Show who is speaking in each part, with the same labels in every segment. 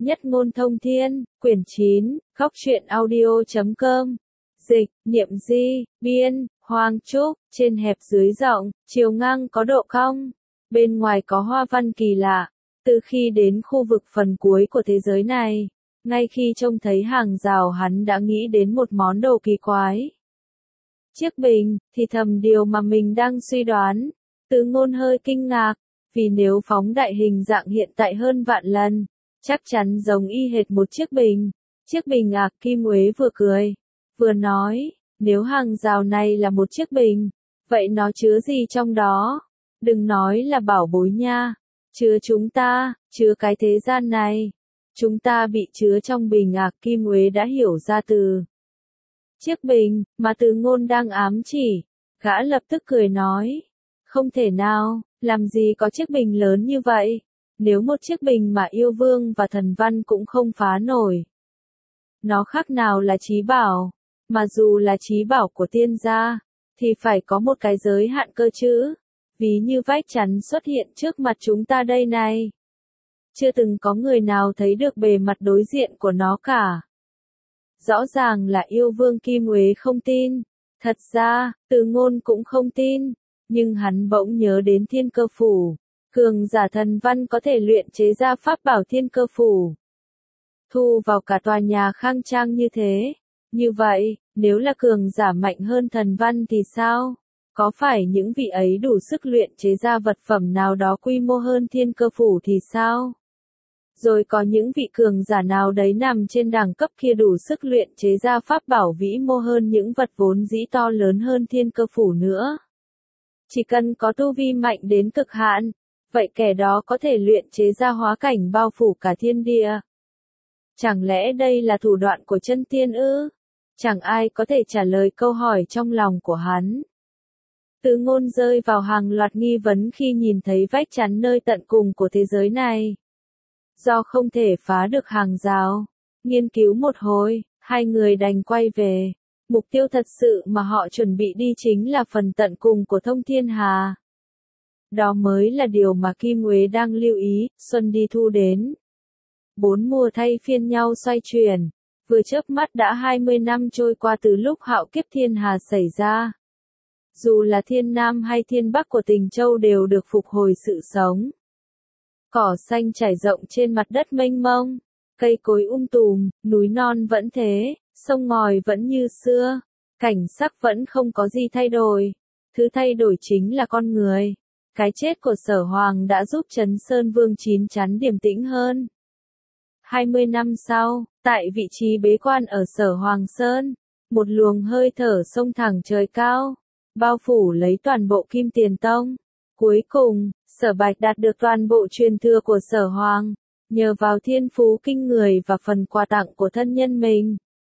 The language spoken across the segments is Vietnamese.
Speaker 1: Nhất ngôn thông thiên, quyển 9, Góc truyện audio.com. Dịch, Niệm Di, biên, Hoàng Trúc, trên hẹp dưới rộng, chiều ngang có độ cong. Bên ngoài có hoa văn kỳ lạ. Từ khi đến khu vực phần cuối của thế giới này, ngay khi trông thấy hàng rào hắn đã nghĩ đến một món đồ kỳ quái. Chiếc bình, thì thầm điều mà mình đang suy đoán. Từ ngôn hơi kinh ngạc, vì nếu phóng đại hình dạng hiện tại hơn vạn lần, chắc chắn giống y hệt một chiếc bình. Chiếc bình à, Kim Uế vừa cười, vừa nói, nếu hàng rào này là một chiếc bình, vậy nó chứa gì trong đó? Đừng nói là bảo bối nha, chứa chúng ta, chứa cái thế gian này. Chúng ta bị chứa trong bình à, Kim Uế đã hiểu ra từ chiếc bình, mà Từ ngôn đang ám chỉ. Gã lập tức cười nói, không thể nào, làm gì có chiếc bình lớn như vậy, nếu một chiếc bình mà yêu vương và thần văn cũng không phá nổi. Nó khác nào là chí bảo, mà dù là chí bảo của tiên gia, thì phải có một cái giới hạn cơ chứ, ví như vách chắn xuất hiện trước mặt chúng ta đây này. Chưa từng có người nào thấy được bề mặt đối diện của nó cả. Rõ ràng là yêu vương Kim Uế không tin, thật ra, Từ ngôn cũng không tin, nhưng hắn bỗng nhớ đến Thiên Cơ Phủ. Cường giả thần văn có thể luyện chế ra pháp bảo Thiên Cơ Phủ, thu vào cả tòa nhà khang trang như thế. Như vậy, nếu là cường giả mạnh hơn thần văn thì sao? Có phải những vị ấy đủ sức luyện chế ra vật phẩm nào đó quy mô hơn Thiên Cơ Phủ thì sao? Rồi có những vị cường giả nào đấy nằm trên đẳng cấp kia đủ sức luyện chế ra pháp bảo vĩ mô hơn những vật vốn dĩ to lớn hơn Thiên Cơ Phủ nữa. Chỉ cần có tu vi mạnh đến cực hạn, vậy kẻ đó có thể luyện chế ra hóa cảnh bao phủ cả thiên địa. Chẳng lẽ đây là thủ đoạn của chân tiên ư? Chẳng ai có thể trả lời câu hỏi trong lòng của hắn. Từ ngôn rơi vào hàng loạt nghi vấn khi nhìn thấy vách chắn nơi tận cùng của thế giới này. Do không thể phá được hàng rào, nghiên cứu một hồi, hai người đành quay về. Mục tiêu thật sự mà họ chuẩn bị đi chính là phần tận cùng của Thông Thiên Hà. Đó mới là điều mà Kim Uế đang lưu ý. Xuân đi thu đến, 4 mùa thay phiên nhau xoay chuyển, vừa chớp mắt đã 20 năm trôi qua từ lúc hạo kiếp thiên hà xảy ra. Dù là thiên nam hay thiên bắc của Tình Châu đều được phục hồi sự sống. Cỏ xanh trải rộng trên mặt đất mênh mông, cây cối tùm, núi non vẫn thế, sông ngòi vẫn như xưa, cảnh sắc vẫn không có gì thay đổi. Thứ thay đổi chính là con người. Cái chết của Sở Hoàng đã giúp Trấn Sơn Vương chín chắn điềm tĩnh hơn. 20 năm sau, tại vị trí bế quan ở Sở Hoàng Sơn, một luồng hơi thở xông thẳng trời cao, bao phủ lấy toàn bộ Kim Tiền Tông. Cuối cùng, Sở Bạch đạt được toàn bộ truyền thừa của Sở Hoàng, nhờ vào thiên phú kinh người và phần quà tặng của thân nhân mình,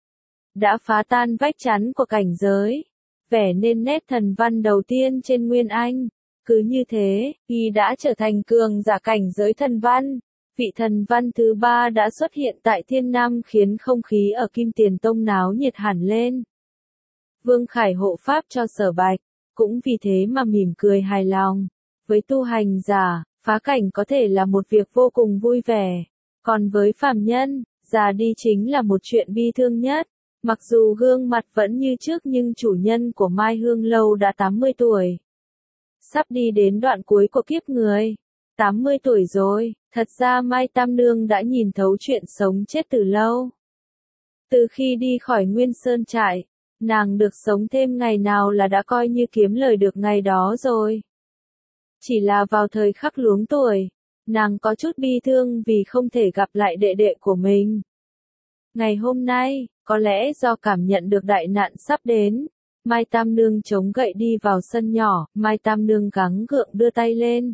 Speaker 1: đã phá tan vách chắn của cảnh giới, vẽ nên nét thần văn đầu tiên trên Nguyên Anh. Cứ như thế, y đã trở thành cường giả cảnh giới thần văn. Vị thần văn thứ 3 đã xuất hiện tại Thiên Nam khiến không khí ở Kim Tiền Tông náo nhiệt hẳn lên. Vương Khải hộ pháp cho Sở Bạch, cũng vì thế mà mỉm cười hài lòng. Với tu hành giả, phá cảnh có thể là một việc vô cùng vui vẻ. Còn với phàm nhân, già đi chính là một chuyện bi thương nhất. Mặc dù gương mặt vẫn như trước nhưng chủ nhân của Mai Hương Lâu đã 80 tuổi. Sắp đi đến đoạn cuối của kiếp người. 80 tuổi rồi, thật ra Mai Tam Nương đã nhìn thấu chuyện sống chết từ lâu. Từ khi đi khỏi Nguyên Sơn trại, nàng được sống thêm ngày nào là đã coi như kiếm lời được ngày đó rồi. Chỉ là vào thời khắc luống tuổi, nàng có chút bi thương vì không thể gặp lại đệ đệ của mình. Ngày hôm nay, có lẽ do cảm nhận được đại nạn sắp đến, Mai Tam Nương chống gậy đi vào sân nhỏ. Mai Tam Nương gắng gượng đưa tay lên,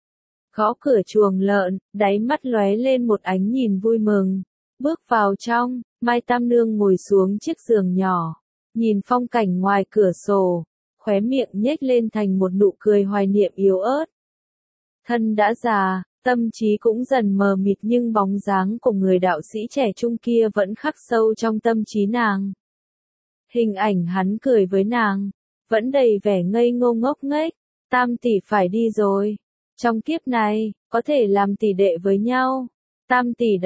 Speaker 1: gõ cửa chuồng lợn, đáy mắt lóe lên một ánh nhìn vui mừng. Bước vào trong, Mai Tam Nương ngồi xuống chiếc giường nhỏ, nhìn phong cảnh ngoài cửa sổ, khóe miệng nhếch lên thành một nụ cười hoài niệm yếu ớt. Thân đã già, tâm trí cũng dần mờ mịt nhưng bóng dáng của người đạo sĩ trẻ trung kia vẫn khắc sâu trong tâm trí nàng. Hình ảnh hắn cười với nàng, vẫn đầy vẻ ngây ngô ngốc nghếch. Tam tỷ phải đi rồi. Trong kiếp này, có thể làm tỷ đệ với nhau, Tam tỷ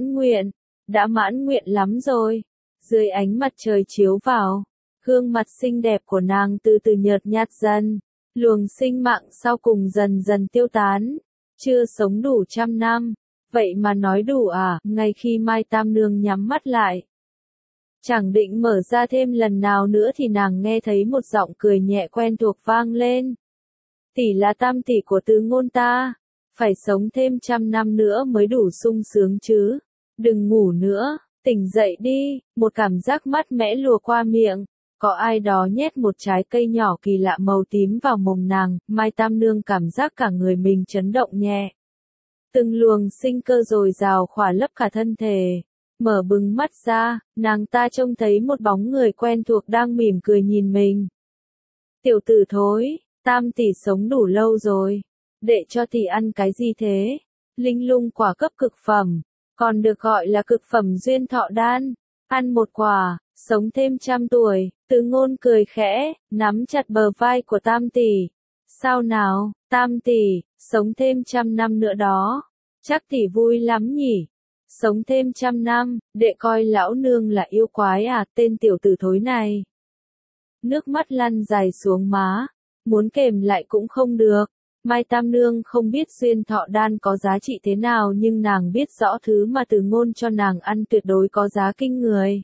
Speaker 1: đã mãn nguyện lắm rồi. Dưới ánh mặt trời chiếu vào, gương mặt xinh đẹp của nàng từ từ nhợt nhạt dần, luồng sinh mạng sau cùng dần dần tiêu tán. Chưa sống đủ 100 năm, vậy mà nói đủ à? Ngay khi Mai Tam Nương nhắm mắt lại, chẳng định mở ra thêm lần nào nữa thì nàng nghe thấy một giọng cười nhẹ quen thuộc vang lên. Tỷ là tam tỷ của Tứ Ngôn ta, phải sống thêm 100 năm nữa mới đủ sung sướng chứ. Đừng ngủ nữa, tỉnh dậy đi. Một cảm giác mát mẻ lùa qua miệng, có ai đó nhét một trái cây nhỏ kỳ lạ màu tím vào mồm nàng. Mai Tam Nương cảm giác cả người mình chấn động nhẹ. Từng luồng sinh cơ dồi dào khỏa lấp cả thân thể. Mở bừng mắt ra, nàng ta trông thấy một bóng người quen thuộc đang mỉm cười nhìn mình. Tiểu tử thối, Tam tỷ sống đủ lâu rồi. Để cho tỷ ăn cái gì thế? Linh lung quả cấp cực phẩm, còn được gọi là cực phẩm duyên thọ đan. Ăn một quả, sống thêm 100 tuổi. Tứ Ngôn cười khẽ, nắm chặt bờ vai của Tam tỷ. Sao nào, Tam tỷ, sống thêm 100 năm nữa đó. Chắc tỷ vui lắm nhỉ? Sống thêm 100 năm, đệ coi lão nương là yêu quái à? Tên tiểu tử thối này. Nước mắt lăn dài xuống má, muốn kềm lại cũng không được. Mai Tam Nương không biết duyên thọ đan có giá trị thế nào, nhưng nàng biết rõ thứ mà Từ Ngôn cho nàng ăn tuyệt đối có giá kinh người.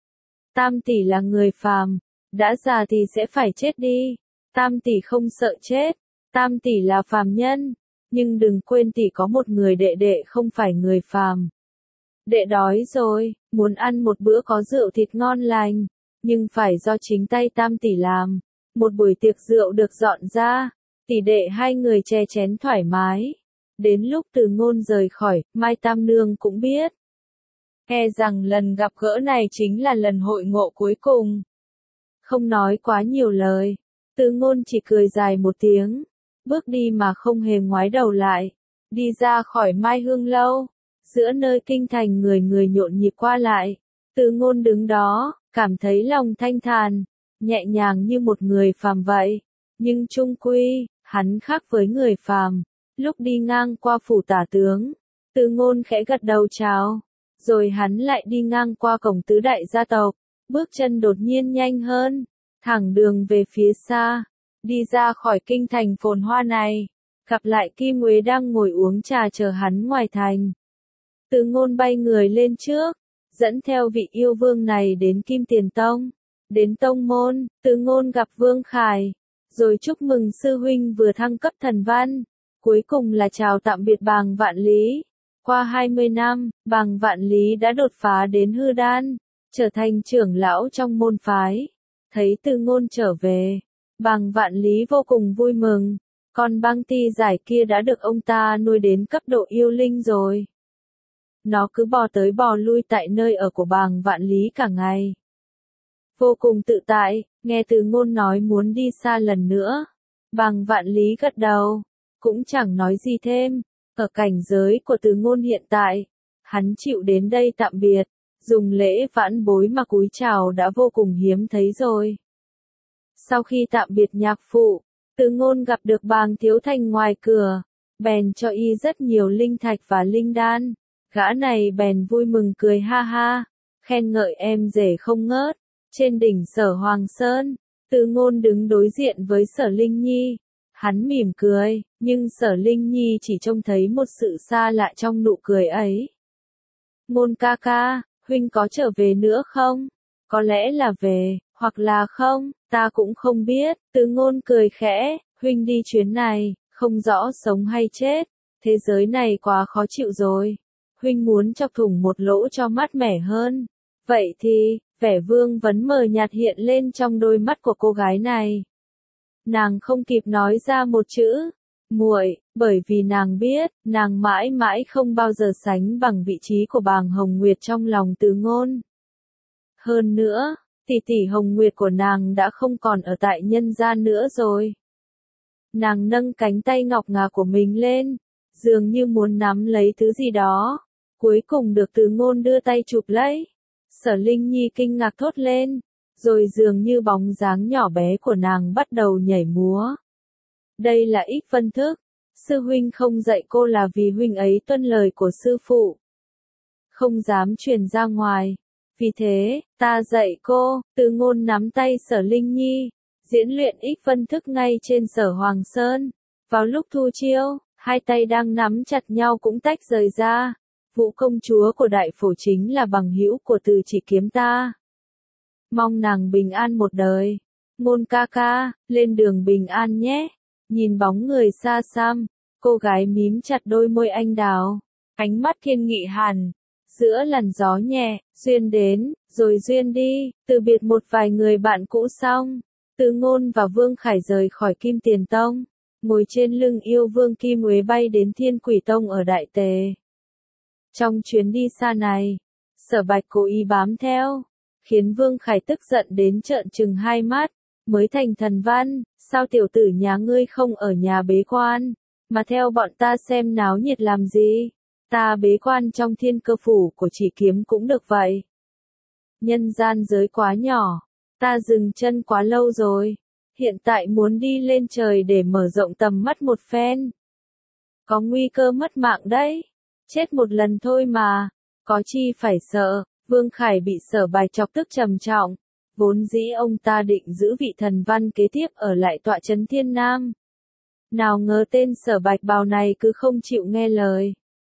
Speaker 1: Tam tỷ là người phàm, đã già thì sẽ phải chết đi. Tam tỷ không sợ chết, Tam tỷ là phàm nhân, nhưng đừng quên tỷ có một người đệ đệ không phải người phàm. Đệ đói rồi, muốn ăn một bữa có rượu thịt ngon lành, nhưng phải do chính tay Tam tỷ làm. Một buổi tiệc rượu được dọn ra, tỷ đệ hai người chè chén thoải mái. Đến lúc Từ Ngôn rời khỏi, Mai Tam Nương cũng biết. E rằng lần gặp gỡ này chính là lần hội ngộ cuối cùng. Không nói quá nhiều lời, Từ Ngôn chỉ cười dài một tiếng, bước đi mà không hề ngoái đầu lại, đi ra khỏi Mai Hương lâu. Giữa nơi kinh thành người người nhộn nhịp qua lại, Từ Ngôn đứng đó, cảm thấy lòng thanh thản, nhẹ nhàng như một người phàm vậy. Nhưng chung quy, hắn khác với người phàm. Lúc đi ngang qua phủ tả tướng, Từ Ngôn khẽ gật đầu chào, rồi hắn lại đi ngang qua cổng tứ đại gia tộc, bước chân đột nhiên nhanh hơn, thẳng đường về phía xa, đi ra khỏi kinh thành phồn hoa này, gặp lại Kim Uế đang ngồi uống trà chờ hắn ngoài thành. Từ Ngôn bay người lên trước, dẫn theo vị yêu vương này đến Kim Tiền Tông. Đến tông môn, Từ Ngôn gặp Vương Khải, rồi chúc mừng sư huynh vừa thăng cấp thần văn. Cuối cùng là chào tạm biệt Bàng Vạn Lý. Qua 20 năm, Bàng Vạn Lý đã đột phá đến hư đan, trở thành trưởng lão trong môn phái. Thấy Từ Ngôn trở về, Bàng Vạn Lý vô cùng vui mừng. Con băng ti giải kia đã được ông ta nuôi đến cấp độ yêu linh rồi. Nó cứ bò tới bò lui tại nơi ở của Bàng Vạn Lý cả ngày. Vô cùng tự tại, nghe Từ Ngôn nói muốn đi xa lần nữa. Bàng Vạn Lý gật đầu, cũng chẳng nói gì thêm. Ở cảnh giới của Từ Ngôn hiện tại, hắn chịu đến đây tạm biệt, dùng lễ vãn bối mà cúi chào đã vô cùng hiếm thấy rồi. Sau khi tạm biệt nhạc phụ, Từ Ngôn gặp được Bàng Thiếu Thành ngoài cửa, bèn cho y rất nhiều linh thạch và linh đan. Gã này bèn vui mừng cười ha ha, khen ngợi em rể không ngớt. Trên đỉnh Sở Hoàng Sơn, Từ Ngôn đứng đối diện với Sở Linh Nhi. Hắn mỉm cười, nhưng Sở Linh Nhi chỉ trông thấy một sự xa lạ trong nụ cười ấy. Ngôn ca ca, huynh có trở về nữa không? Có lẽ là về, hoặc là không, ta cũng không biết. Từ Ngôn cười khẽ, huynh đi chuyến này, không rõ sống hay chết. Thế giới này quá khó chịu rồi. Huynh muốn chọc thủng một lỗ cho mát mẻ hơn. Vậy thì, vẻ vương vấn mờ nhạt hiện lên trong đôi mắt của cô gái này. Nàng không kịp nói ra một chữ, muội, bởi vì nàng biết, nàng mãi mãi không bao giờ sánh bằng vị trí của Bàng Hồng Nguyệt trong lòng Từ Ngôn. Hơn nữa, tỷ tỷ Hồng Nguyệt của nàng đã không còn ở tại nhân gian nữa rồi. Nàng nâng cánh tay ngọc ngà của mình lên, dường như muốn nắm lấy thứ gì đó, cuối cùng được Từ Ngôn đưa tay chụp lấy. Sở Linh Nhi kinh ngạc thốt lên, rồi dường như bóng dáng nhỏ bé của nàng bắt đầu nhảy múa. Đây là Ích Vân Thức, sư huynh không dạy cô là vì huynh ấy tuân lời của sư phụ, không dám truyền ra ngoài. Vì thế, ta dạy cô, Từ Ngôn nắm tay Sở Linh Nhi, diễn luyện ích vân thức ngay trên Sở Hoàng Sơn. Vào lúc thu chiêu, hai tay đang nắm chặt nhau cũng tách rời ra. Vũ công chúa của Đại Phổ chính là bằng hữu của Từ Chỉ Kiếm ta. Mong nàng bình an một đời. Ngôn ca ca, lên đường bình an nhé. Nhìn bóng người xa xăm, cô gái mím chặt đôi môi anh đào, ánh mắt thiên nghị hẳn. Giữa làn gió nhẹ, duyên đến, rồi duyên đi, từ biệt một vài người bạn cũ xong. Từ Ngôn và Vương Khải rời khỏi Kim Tiền Tông, ngồi trên lưng yêu vương Kim Uế bay đến Thiên Quỷ Tông ở Đại Tề. Trong chuyến đi xa này, Sở Bạch cố ý bám theo, khiến Vương Khải tức giận đến trợn trừng hai mắt. Mới thành thần văn, sao tiểu tử nhà ngươi không ở nhà bế quan, mà theo bọn ta xem náo nhiệt làm gì? Ta bế quan trong Thiên Cơ phủ của Chỉ Kiếm cũng được vậy. Nhân gian giới quá nhỏ, ta dừng chân quá lâu rồi, hiện tại muốn đi lên trời để mở rộng tầm mắt một phen. Có nguy cơ mất mạng đấy, chết một lần thôi mà, có chi phải sợ. Vương Khải bị Sở Bạch chọc tức trầm trọng. Vốn dĩ ông ta định giữ vị thần văn kế tiếp ở lại tọa trấn Thiên Nam. Nào ngờ tên Sở Bạch Bào này cứ không chịu nghe lời.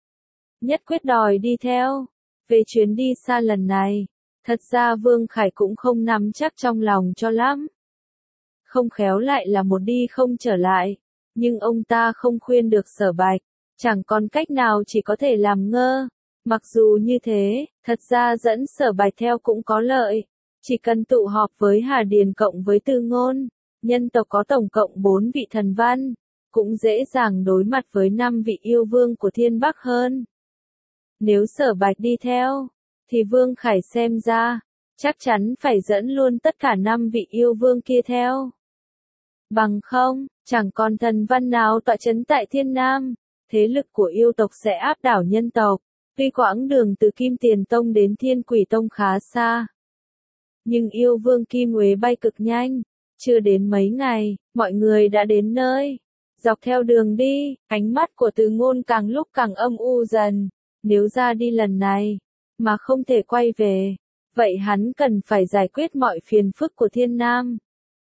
Speaker 1: Nhất quyết đòi đi theo. Về chuyến đi xa lần này, thật ra Vương Khải cũng không nắm chắc trong lòng cho lắm. Không khéo lại là một đi không trở lại. Nhưng ông ta không khuyên được Sở Bạch. Chẳng còn cách nào chỉ có thể làm ngơ. Mặc dù như thế, thật ra dẫn Sở Bạch theo cũng có lợi. Chỉ cần tụ họp với Hà Điền cộng với Từ Ngôn, nhân tộc có tổng cộng 4 vị thần văn, cũng dễ dàng đối mặt với 5 vị yêu vương của Thiên Bắc hơn. Nếu Sở Bạch đi theo, thì Vương Khải xem ra, chắc chắn phải dẫn luôn tất cả 5 vị yêu vương kia theo. Bằng không, chẳng còn thần văn nào tọa trấn tại Thiên Nam, thế lực của yêu tộc sẽ áp đảo nhân tộc. Tuy quãng đường từ Kim Tiền Tông đến Thiên Quỷ Tông khá xa, nhưng yêu vương Kim Uế bay cực nhanh, chưa đến mấy ngày, mọi người đã đến nơi. Dọc theo đường đi, ánh mắt của Từ Ngôn càng lúc càng âm u dần. Nếu ra đi lần này, mà không thể quay về, vậy hắn cần phải giải quyết mọi phiền phức của Thiên Nam.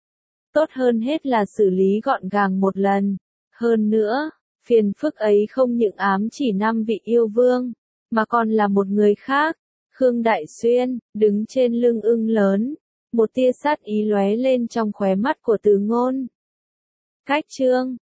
Speaker 1: Tốt hơn hết là xử lý gọn gàng một lần. Hơn nữa, phiền phức ấy không những ám chỉ 5 vị yêu vương, mà còn là một người khác. Khương Đại Xuyên, đứng trên lưng ưng lớn, một tia sát ý lóe lên trong khóe mắt của Từ Ngôn. Cách chương